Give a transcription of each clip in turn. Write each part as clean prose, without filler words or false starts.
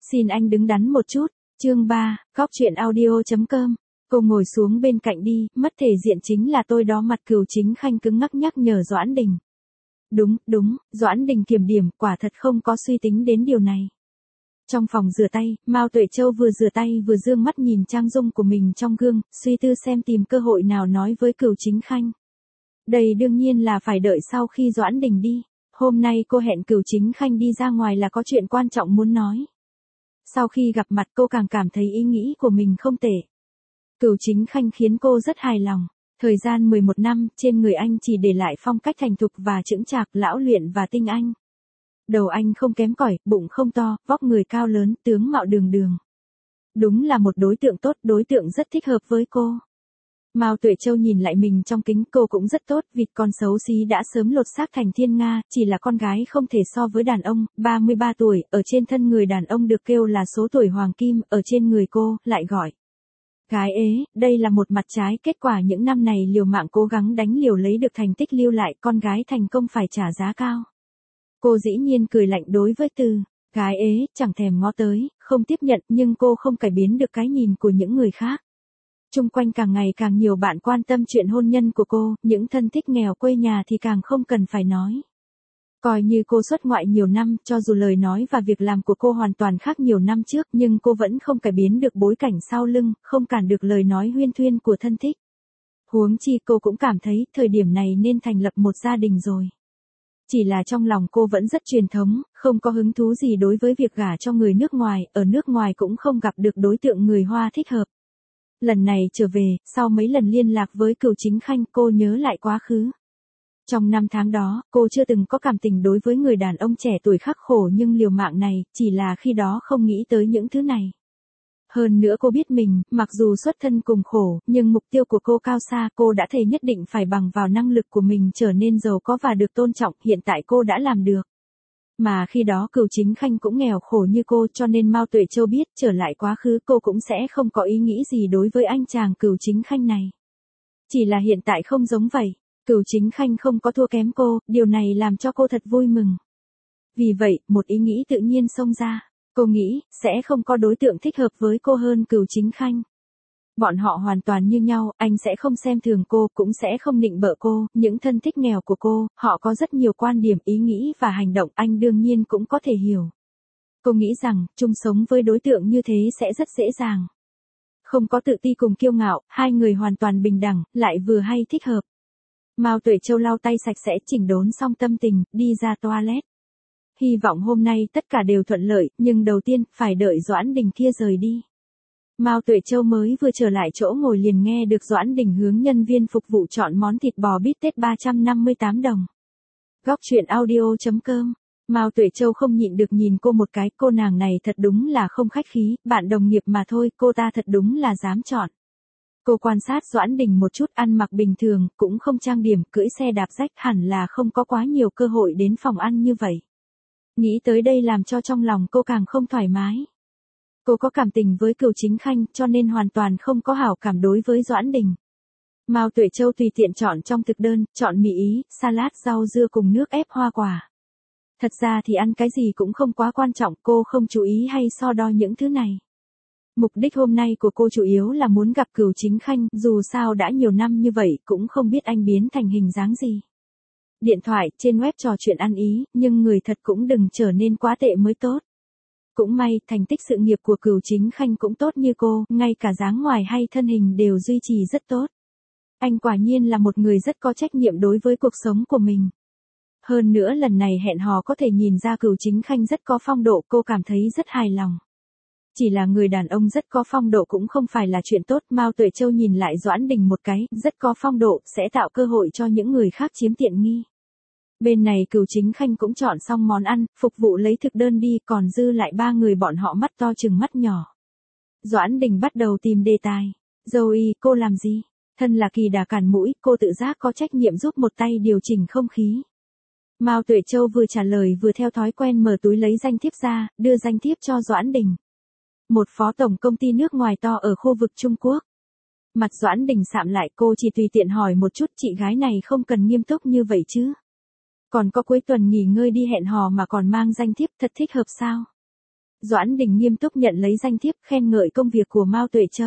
Xin anh đứng đắn một chút. Chương 3, Góc truyện audio.com. Cô ngồi xuống bên cạnh đi, mất thể diện chính là tôi đó. Mặt Cửu Chính Khanh cứng ngắc nhắc nhở Doãn Đình. Đúng, Doãn Đình kiềm điểm, quả thật không có suy tính đến điều này. Trong phòng rửa tay, Mao Tuệ Châu vừa rửa tay vừa dương mắt nhìn trang dung của mình trong gương, suy tư xem tìm cơ hội nào nói với Cửu Chính Khanh. Đây đương nhiên là phải đợi sau khi Doãn Đình đi. Hôm nay cô hẹn Cửu Chính Khanh đi ra ngoài là có chuyện quan trọng muốn nói. Sau khi gặp mặt cô càng cảm thấy ý nghĩ của mình không tệ. Cửu Chính Khanh khiến cô rất hài lòng. Thời gian 11 năm, trên người anh chỉ để lại phong cách thành thục và chững chạc, lão luyện và tinh anh. Đầu anh không kém cỏi, bụng không to, vóc người cao lớn, tướng mạo đường đường. Đúng là một đối tượng tốt, đối tượng rất thích hợp với cô. Mao Tuệ Châu nhìn lại mình trong kính, cô cũng rất tốt, vịt con xấu xí đã sớm lột xác thành thiên nga, chỉ là con gái không thể so với đàn ông. 33 tuổi, ở trên thân người đàn ông được kêu là số tuổi hoàng kim, ở trên người cô, lại gọi gái ế. Đây là một mặt trái, kết quả những năm này liều mạng cố gắng đánh liều lấy được thành tích lưu lại, con gái thành công phải trả giá cao. Cô dĩ nhiên cười lạnh đối với từ gái ế, chẳng thèm ngó tới, không tiếp nhận, nhưng cô không cải biến được cái nhìn của những người khác. Chung quanh càng ngày càng nhiều bạn quan tâm chuyện hôn nhân của cô, những thân thích nghèo quê nhà thì càng không cần phải nói. Coi như cô xuất ngoại nhiều năm, cho dù lời nói và việc làm của cô hoàn toàn khác nhiều năm trước, nhưng cô vẫn không cải biến được bối cảnh sau lưng, không cản được lời nói huyên thuyên của thân thích. Huống chi cô cũng cảm thấy, thời điểm này nên thành lập một gia đình rồi. Chỉ là trong lòng cô vẫn rất truyền thống, không có hứng thú gì đối với việc gả cho người nước ngoài, ở nước ngoài cũng không gặp được đối tượng người Hoa thích hợp. Lần này trở về, sau mấy lần liên lạc với Cửu Chính Khanh, cô nhớ lại quá khứ. Trong 5 tháng đó, cô chưa từng có cảm tình đối với người đàn ông trẻ tuổi khắc khổ nhưng liều mạng này, chỉ là khi đó không nghĩ tới những thứ này. Hơn nữa cô biết mình, mặc dù xuất thân cùng khổ, nhưng mục tiêu của cô cao xa, cô đã thề nhất định phải bằng vào năng lực của mình trở nên giàu có và được tôn trọng, hiện tại cô đã làm được. Mà khi đó Cửu Chính Khanh cũng nghèo khổ như cô, cho nên Mao Tuệ Châu biết trở lại quá khứ cô cũng sẽ không có ý nghĩ gì đối với anh chàng Cửu Chính Khanh này. Chỉ là hiện tại không giống vậy, Cửu Chính Khanh không có thua kém cô, điều này làm cho cô thật vui mừng. Vì vậy, một ý nghĩ tự nhiên xông ra, cô nghĩ, sẽ không có đối tượng thích hợp với cô hơn Cửu Chính Khanh. Bọn họ hoàn toàn như nhau, anh sẽ không xem thường cô, cũng sẽ không nịnh bợ cô, những thân thích nghèo của cô, họ có rất nhiều quan điểm, ý nghĩ và hành động, anh đương nhiên cũng có thể hiểu. Cô nghĩ rằng, chung sống với đối tượng như thế sẽ rất dễ dàng. Không có tự ti cùng kiêu ngạo, hai người hoàn toàn bình đẳng, lại vừa hay thích hợp. Mao Tuệ Châu lau tay sạch sẽ, chỉnh đốn xong tâm tình, đi ra toilet. Hy vọng hôm nay tất cả đều thuận lợi, nhưng đầu tiên, phải đợi Doãn Đình kia rời đi. Mao Tuệ Châu mới vừa trở lại chỗ ngồi liền nghe được Doãn Đình hướng nhân viên phục vụ chọn món thịt bò bít tết 358 đồng. Góc truyện audio.com. Mao Tuệ Châu không nhịn được nhìn cô một cái, cô nàng này thật đúng là không khách khí, bạn đồng nghiệp mà thôi, cô ta thật đúng là dám chọn. Cô quan sát Doãn Đình một chút, ăn mặc bình thường, cũng không trang điểm, cưỡi xe đạp rách, hẳn là không có quá nhiều cơ hội đến phòng ăn như vậy. Nghĩ tới đây làm cho trong lòng cô càng không thoải mái. Cô có cảm tình với Cửu Chính Khanh, cho nên hoàn toàn không có hảo cảm đối với Doãn Đình. Mao Tuệ Châu tùy tiện chọn trong thực đơn, chọn mì Ý, salad, rau dưa cùng nước ép hoa quả. Thật ra thì ăn cái gì cũng không quá quan trọng, cô không chú ý hay so đo những thứ này. Mục đích hôm nay của cô chủ yếu là muốn gặp Cửu Chính Khanh, dù sao đã nhiều năm như vậy, cũng không biết anh biến thành hình dáng gì. Điện thoại, trên web trò chuyện ăn ý, nhưng người thật cũng đừng trở nên quá tệ mới tốt. Cũng may, thành tích sự nghiệp của Cửu Chính Khanh cũng tốt như cô, ngay cả dáng ngoài hay thân hình đều duy trì rất tốt. Anh quả nhiên là một người rất có trách nhiệm đối với cuộc sống của mình. Hơn nữa lần này hẹn hò có thể nhìn ra Cửu Chính Khanh rất có phong độ, cô cảm thấy rất hài lòng. Chỉ là người đàn ông rất có phong độ cũng không phải là chuyện tốt, Mao Tuệ Châu nhìn lại Doãn Đình một cái, rất có phong độ, sẽ tạo cơ hội cho những người khác chiếm tiện nghi. Bên này Cửu Chính Khanh cũng chọn xong món ăn, phục vụ lấy thực đơn đi, còn dư lại 3 người bọn họ mắt to chừng mắt nhỏ. Doãn Đình bắt đầu tìm đề tài. Zoe, cô làm gì? Thân là kỳ đà cản mũi, cô tự giác có trách nhiệm giúp một tay điều chỉnh không khí. Mao Tuệ Châu vừa trả lời vừa theo thói quen mở túi lấy danh thiếp ra, đưa danh thiếp cho Doãn Đình. Một phó tổng công ty nước ngoài to ở khu vực Trung Quốc. Mặt Doãn Đình sạm lại, cô chỉ tùy tiện hỏi một chút, chị gái này không cần nghiêm túc như vậy chứ. Còn có cuối tuần nghỉ ngơi đi hẹn hò mà còn mang danh thiếp, thật thích hợp sao? Doãn Đình nghiêm túc nhận lấy danh thiếp, khen ngợi công việc của Mao Tuệ Châu.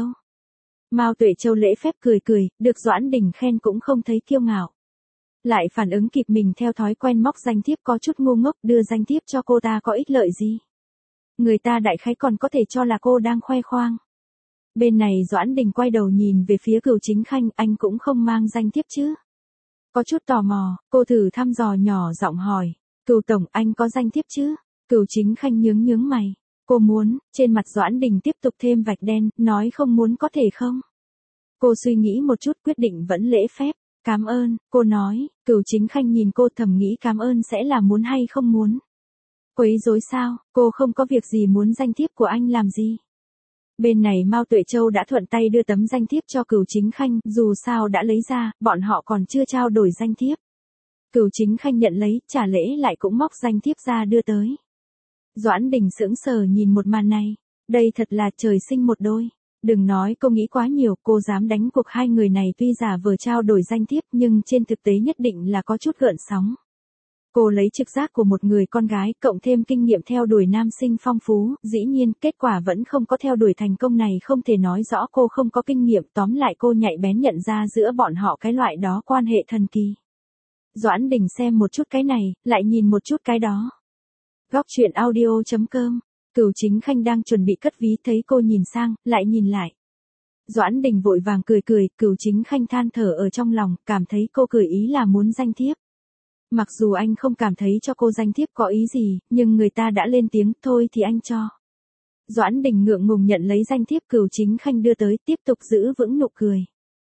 Mao Tuệ Châu lễ phép cười cười, được Doãn Đình khen cũng không thấy kiêu ngạo. Lại phản ứng kịp mình theo thói quen móc danh thiếp có chút ngu ngốc, đưa danh thiếp cho cô ta có ích lợi gì. Người ta đại khái còn có thể cho là cô đang khoe khoang. Bên này Doãn Đình quay đầu nhìn về phía Cửu Chính Khanh, anh cũng không mang danh thiếp chứ. Có chút tò mò, cô thử thăm dò nhỏ giọng hỏi, Cửu tổng, anh có danh thiếp chứ? Cửu Chính Khanh nhướng mày, cô muốn, trên mặt Doãn Đình tiếp tục thêm vạch đen, nói không muốn có thể không? Cô suy nghĩ một chút quyết định vẫn lễ phép, cảm ơn, cô nói. Cửu Chính Khanh nhìn cô thầm nghĩ cảm ơn sẽ là muốn hay không muốn. Quấy rối sao, cô không có việc gì muốn danh thiếp của anh làm gì. Bên này Mao Tuệ Châu đã thuận tay đưa tấm danh thiếp cho Cửu Chính Khanh, dù sao đã lấy ra, bọn họ còn chưa trao đổi danh thiếp. Cửu Chính Khanh nhận lấy, trả lễ lại cũng móc danh thiếp ra đưa tới. Doãn Đình sững sờ nhìn một màn này, đây thật là trời sinh một đôi. Đừng nói cô nghĩ quá nhiều, cô dám đánh cuộc hai người này tuy giả vờ trao đổi danh thiếp nhưng trên thực tế nhất định là có chút gợn sóng. Cô lấy trực giác của một người con gái, cộng thêm kinh nghiệm theo đuổi nam sinh phong phú, dĩ nhiên kết quả vẫn không có theo đuổi thành công này không thể nói rõ cô không có kinh nghiệm, tóm lại cô nhạy bén nhận ra giữa bọn họ cái loại đó quan hệ thần kỳ. Doãn Đình xem một chút cái này, lại nhìn một chút cái đó. Góc truyện audio.com. Cửu Chính Khanh đang chuẩn bị cất ví thấy cô nhìn sang, lại nhìn lại. Doãn Đình vội vàng cười cười, Cửu Chính Khanh than thở ở trong lòng, cảm thấy cô cười ý là muốn danh thiếp. Mặc dù anh không cảm thấy cho cô danh thiếp có ý gì, nhưng người ta đã lên tiếng, thôi thì anh cho. Doãn Đình ngượng ngùng nhận lấy danh thiếp Cửu Chính Khanh đưa tới, tiếp tục giữ vững nụ cười.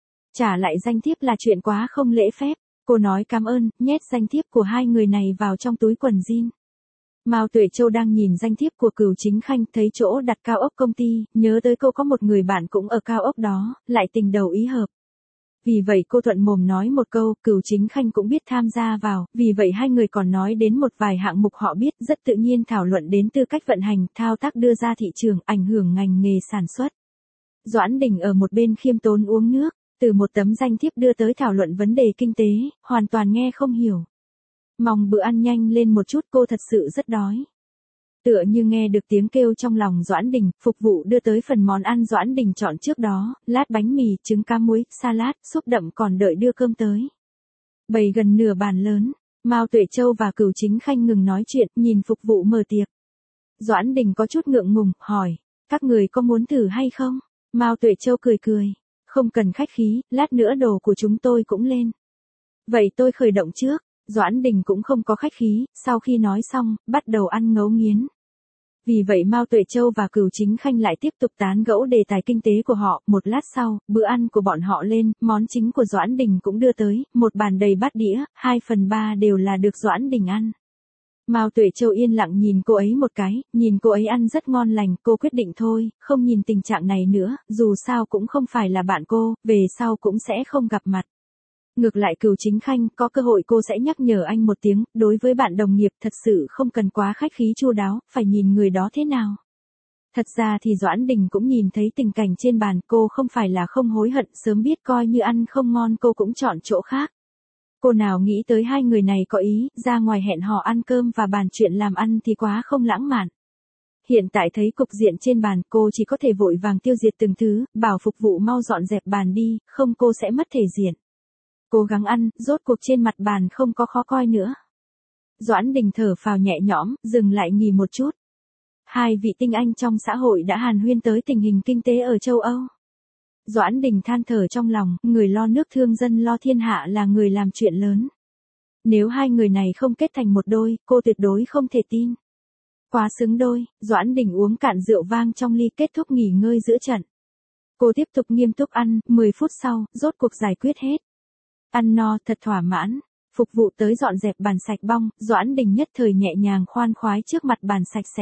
Trả lại danh thiếp là chuyện quá không lễ phép, cô nói cảm ơn, nhét danh thiếp của hai người này vào trong túi quần jean. Mao Tuệ Châu đang nhìn danh thiếp của Cửu Chính Khanh, thấy chỗ đặt cao ốc công ty, nhớ tới cô có một người bạn cũng ở cao ốc đó, lại tình đầu ý hợp. Vì vậy cô thuận mồm nói một câu, Cửu Chính Khanh cũng biết tham gia vào, vì vậy hai người còn nói đến một vài hạng mục họ biết, rất tự nhiên thảo luận đến tư cách vận hành, thao tác đưa ra thị trường, ảnh hưởng ngành nghề sản xuất. Doãn Đình ở một bên khiêm tốn uống nước, từ một tấm danh thiếp đưa tới thảo luận vấn đề kinh tế, hoàn toàn nghe không hiểu. Mong bữa ăn nhanh lên một chút, cô thật sự rất đói. Tựa như nghe được tiếng kêu trong lòng Doãn Đình, phục vụ đưa tới phần món ăn Doãn Đình chọn trước đó, lát bánh mì, trứng cá muối, salad, súp đậm còn đợi đưa cơm tới. Bày gần nửa bàn lớn, Mao Tuệ Châu và Cửu Chính Khanh ngừng nói chuyện, nhìn phục vụ mở tiệc. Doãn Đình có chút ngượng ngùng, hỏi, các người có muốn thử hay không? Mao Tuệ Châu cười cười, không cần khách khí, lát nữa đồ của chúng tôi cũng lên. Vậy tôi khởi động trước. Doãn Đình cũng không có khách khí, sau khi nói xong, bắt đầu ăn ngấu nghiến. Vì vậy Mao Tuệ Châu và Cửu Chính Khanh lại tiếp tục tán gẫu đề tài kinh tế của họ, một lát sau, bữa ăn của bọn họ lên, món chính của Doãn Đình cũng đưa tới, một bàn đầy bát đĩa, 2/3 đều là được Doãn Đình ăn. Mao Tuệ Châu yên lặng nhìn cô ấy một cái, nhìn cô ấy ăn rất ngon lành, cô quyết định thôi, không nhìn tình trạng này nữa, dù sao cũng không phải là bạn cô, về sau cũng sẽ không gặp mặt. Ngược lại Cửu Chính Khanh, có cơ hội cô sẽ nhắc nhở anh một tiếng, đối với bạn đồng nghiệp thật sự không cần quá khách khí chu đáo, phải nhìn người đó thế nào. Thật ra thì Doãn Đình cũng nhìn thấy tình cảnh trên bàn, cô không phải là không hối hận, sớm biết coi như ăn không ngon cô cũng chọn chỗ khác. Cô nào nghĩ tới hai người này có ý, ra ngoài hẹn hò ăn cơm và bàn chuyện làm ăn thì quá không lãng mạn. Hiện tại thấy cục diện trên bàn, cô chỉ có thể vội vàng tiêu diệt từng thứ, bảo phục vụ mau dọn dẹp bàn đi, không cô sẽ mất thể diện. Cố gắng ăn, rốt cuộc trên mặt bàn không có khó coi nữa. Doãn Đình thở phào nhẹ nhõm, dừng lại nghỉ một chút. Hai vị tinh anh trong xã hội đã hàn huyên tới tình hình kinh tế ở châu Âu. Doãn Đình than thở trong lòng, người lo nước thương dân lo thiên hạ là người làm chuyện lớn. Nếu hai người này không kết thành một đôi, cô tuyệt đối không thể tin. Quá xứng đôi, Doãn Đình uống cạn rượu vang trong ly kết thúc nghỉ ngơi giữa trận. Cô tiếp tục nghiêm túc ăn, 10 phút sau, rốt cuộc giải quyết hết. Ăn no, thật thỏa mãn. Phục vụ tới dọn dẹp bàn sạch bong, Doãn Đình nhất thời nhẹ nhàng khoan khoái trước mặt bàn sạch sẽ.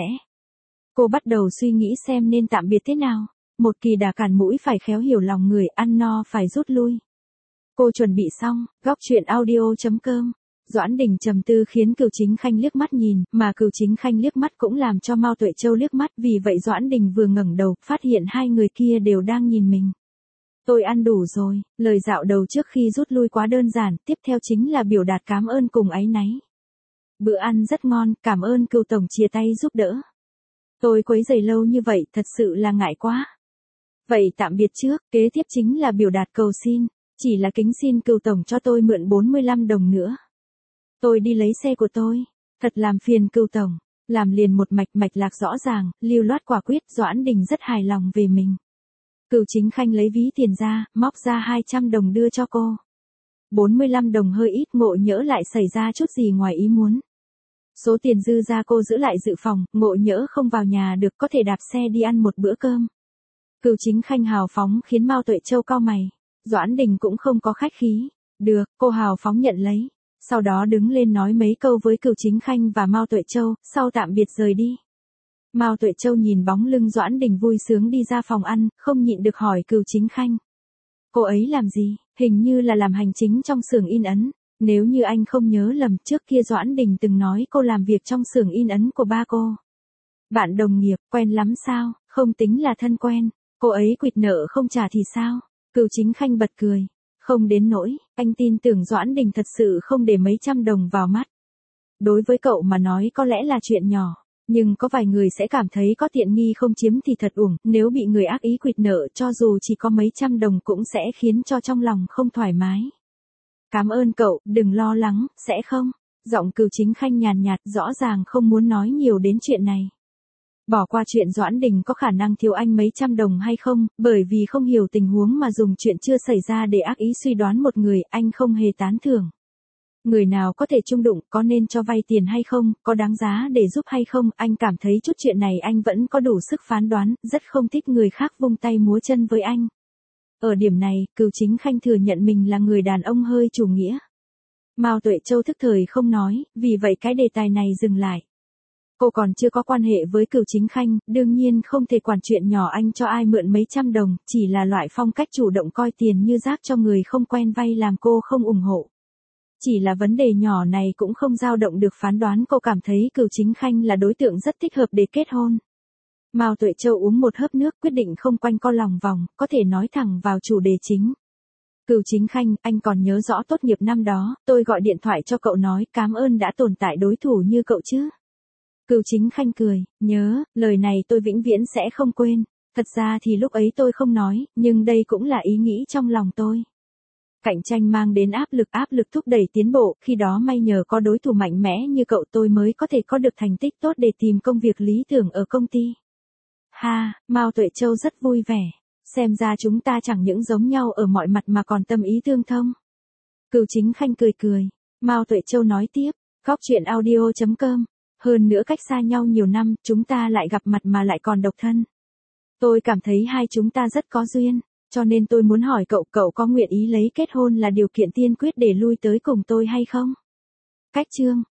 Cô bắt đầu suy nghĩ xem nên tạm biệt thế nào. Một kỳ đà cản mũi phải khéo hiểu lòng người, ăn no phải rút lui. Cô chuẩn bị xong, góc truyện audio.com. Doãn Đình trầm tư khiến Cửu Chính Khanh liếc mắt nhìn, mà Cửu Chính Khanh liếc mắt cũng làm cho Mao Tuệ Châu liếc mắt, vì vậy Doãn Đình vừa ngẩng đầu, phát hiện hai người kia đều đang nhìn mình. Tôi ăn đủ rồi, lời dạo đầu trước khi rút lui quá đơn giản, tiếp theo chính là biểu đạt cảm ơn cùng áy náy. Bữa ăn rất ngon, cảm ơn Cửu tổng chia tay giúp đỡ. Tôi quấy rầy lâu như vậy thật sự là ngại quá. Vậy tạm biệt trước, kế tiếp chính là biểu đạt cầu xin, chỉ là kính xin cửu tổng cho tôi mượn 45 đồng nữa. Tôi đi lấy xe của tôi, thật làm phiền cửu tổng, làm liền một mạch lạc rõ ràng, lưu loát quả quyết, Doãn Đình rất hài lòng về mình. Cửu Chính Khanh lấy ví tiền ra, móc ra 200 đồng đưa cho cô. 45 đồng hơi ít, ngộ nhỡ lại xảy ra chút gì ngoài ý muốn. Số tiền dư ra cô giữ lại dự phòng, ngộ nhỡ không vào nhà được có thể đạp xe đi ăn một bữa cơm. Cửu Chính Khanh hào phóng khiến Mao Tuệ Châu cau mày. Doãn Đình cũng không có khách khí. Được, cô hào phóng nhận lấy. Sau đó đứng lên nói mấy câu với Cửu Chính Khanh và Mao Tuệ Châu, sau tạm biệt rời đi. Mao Tuệ Châu nhìn bóng lưng Doãn Đình vui sướng đi ra phòng ăn, không nhịn được hỏi Cửu Chính Khanh. Cô ấy làm gì? Hình như là làm hành chính trong xưởng in ấn. Nếu như anh không nhớ lầm, trước kia Doãn Đình từng nói cô làm việc trong xưởng in ấn của ba cô. Bạn đồng nghiệp, quen lắm sao? Không tính là thân quen. Cô ấy quỵt nợ không trả thì sao? Cửu Chính Khanh bật cười. Không đến nỗi, anh tin tưởng Doãn Đình thật sự không để mấy trăm đồng vào mắt. Đối với cậu mà nói có lẽ là chuyện nhỏ, nhưng có vài người sẽ cảm thấy có tiện nghi không chiếm thì thật uổng, nếu bị người ác ý quỵt nợ cho dù chỉ có mấy trăm đồng cũng sẽ khiến cho trong lòng không thoải mái. Cảm ơn cậu, đừng lo lắng, sẽ không? Giọng Cửu Chính Khanh nhàn nhạt, rõ ràng không muốn nói nhiều đến chuyện này. Bỏ qua chuyện Doãn Đình có khả năng thiếu anh mấy trăm đồng hay không, bởi vì không hiểu tình huống mà dùng chuyện chưa xảy ra để ác ý suy đoán một người, anh không hề tán thưởng. Người nào có thể chung đụng, có nên cho vay tiền hay không, có đáng giá để giúp hay không, anh cảm thấy chút chuyện này anh vẫn có đủ sức phán đoán, rất không thích người khác vung tay múa chân với anh. Ở điểm này, Cửu Chính Khanh thừa nhận mình là người đàn ông hơi chủ nghĩa. Mao Tuệ Châu thức thời không nói, vì vậy cái đề tài này dừng lại. Cô còn chưa có quan hệ với Cửu Chính Khanh, đương nhiên không thể quản chuyện nhỏ anh cho ai mượn mấy trăm đồng, chỉ là loại phong cách chủ động coi tiền như rác cho người không quen vay làm cô không ủng hộ. Chỉ là vấn đề nhỏ này cũng không dao động được phán đoán, cô cảm thấy Cửu Chính Khanh là đối tượng rất thích hợp để kết hôn. Mao Tuệ Châu uống một hớp nước, quyết định không quanh co lòng vòng, có thể nói thẳng vào chủ đề chính. Cửu Chính Khanh, anh còn nhớ rõ tốt nghiệp năm đó, tôi gọi điện thoại cho cậu nói cảm ơn đã tồn tại đối thủ như cậu chứ. Cửu Chính Khanh cười, nhớ, lời này tôi vĩnh viễn sẽ không quên. Thật ra thì lúc ấy tôi không nói, nhưng đây cũng là ý nghĩ trong lòng tôi. Cạnh tranh mang đến áp lực thúc đẩy tiến bộ, khi đó may nhờ có đối thủ mạnh mẽ như cậu tôi mới có thể có được thành tích tốt để tìm công việc lý tưởng ở công ty. Ha, Mao Tuệ Châu rất vui vẻ, xem ra chúng ta chẳng những giống nhau ở mọi mặt mà còn tâm ý tương thông. Cửu Chính Khanh cười cười, Mao Tuệ Châu nói tiếp, góc chuyện audio.com. Hơn nữa cách xa nhau nhiều năm, chúng ta lại gặp mặt mà lại còn độc thân. Tôi cảm thấy hai chúng ta rất có duyên, cho nên tôi muốn hỏi cậu, cậu có nguyện ý lấy kết hôn là điều kiện tiên quyết để lui tới cùng tôi hay không? Cách chương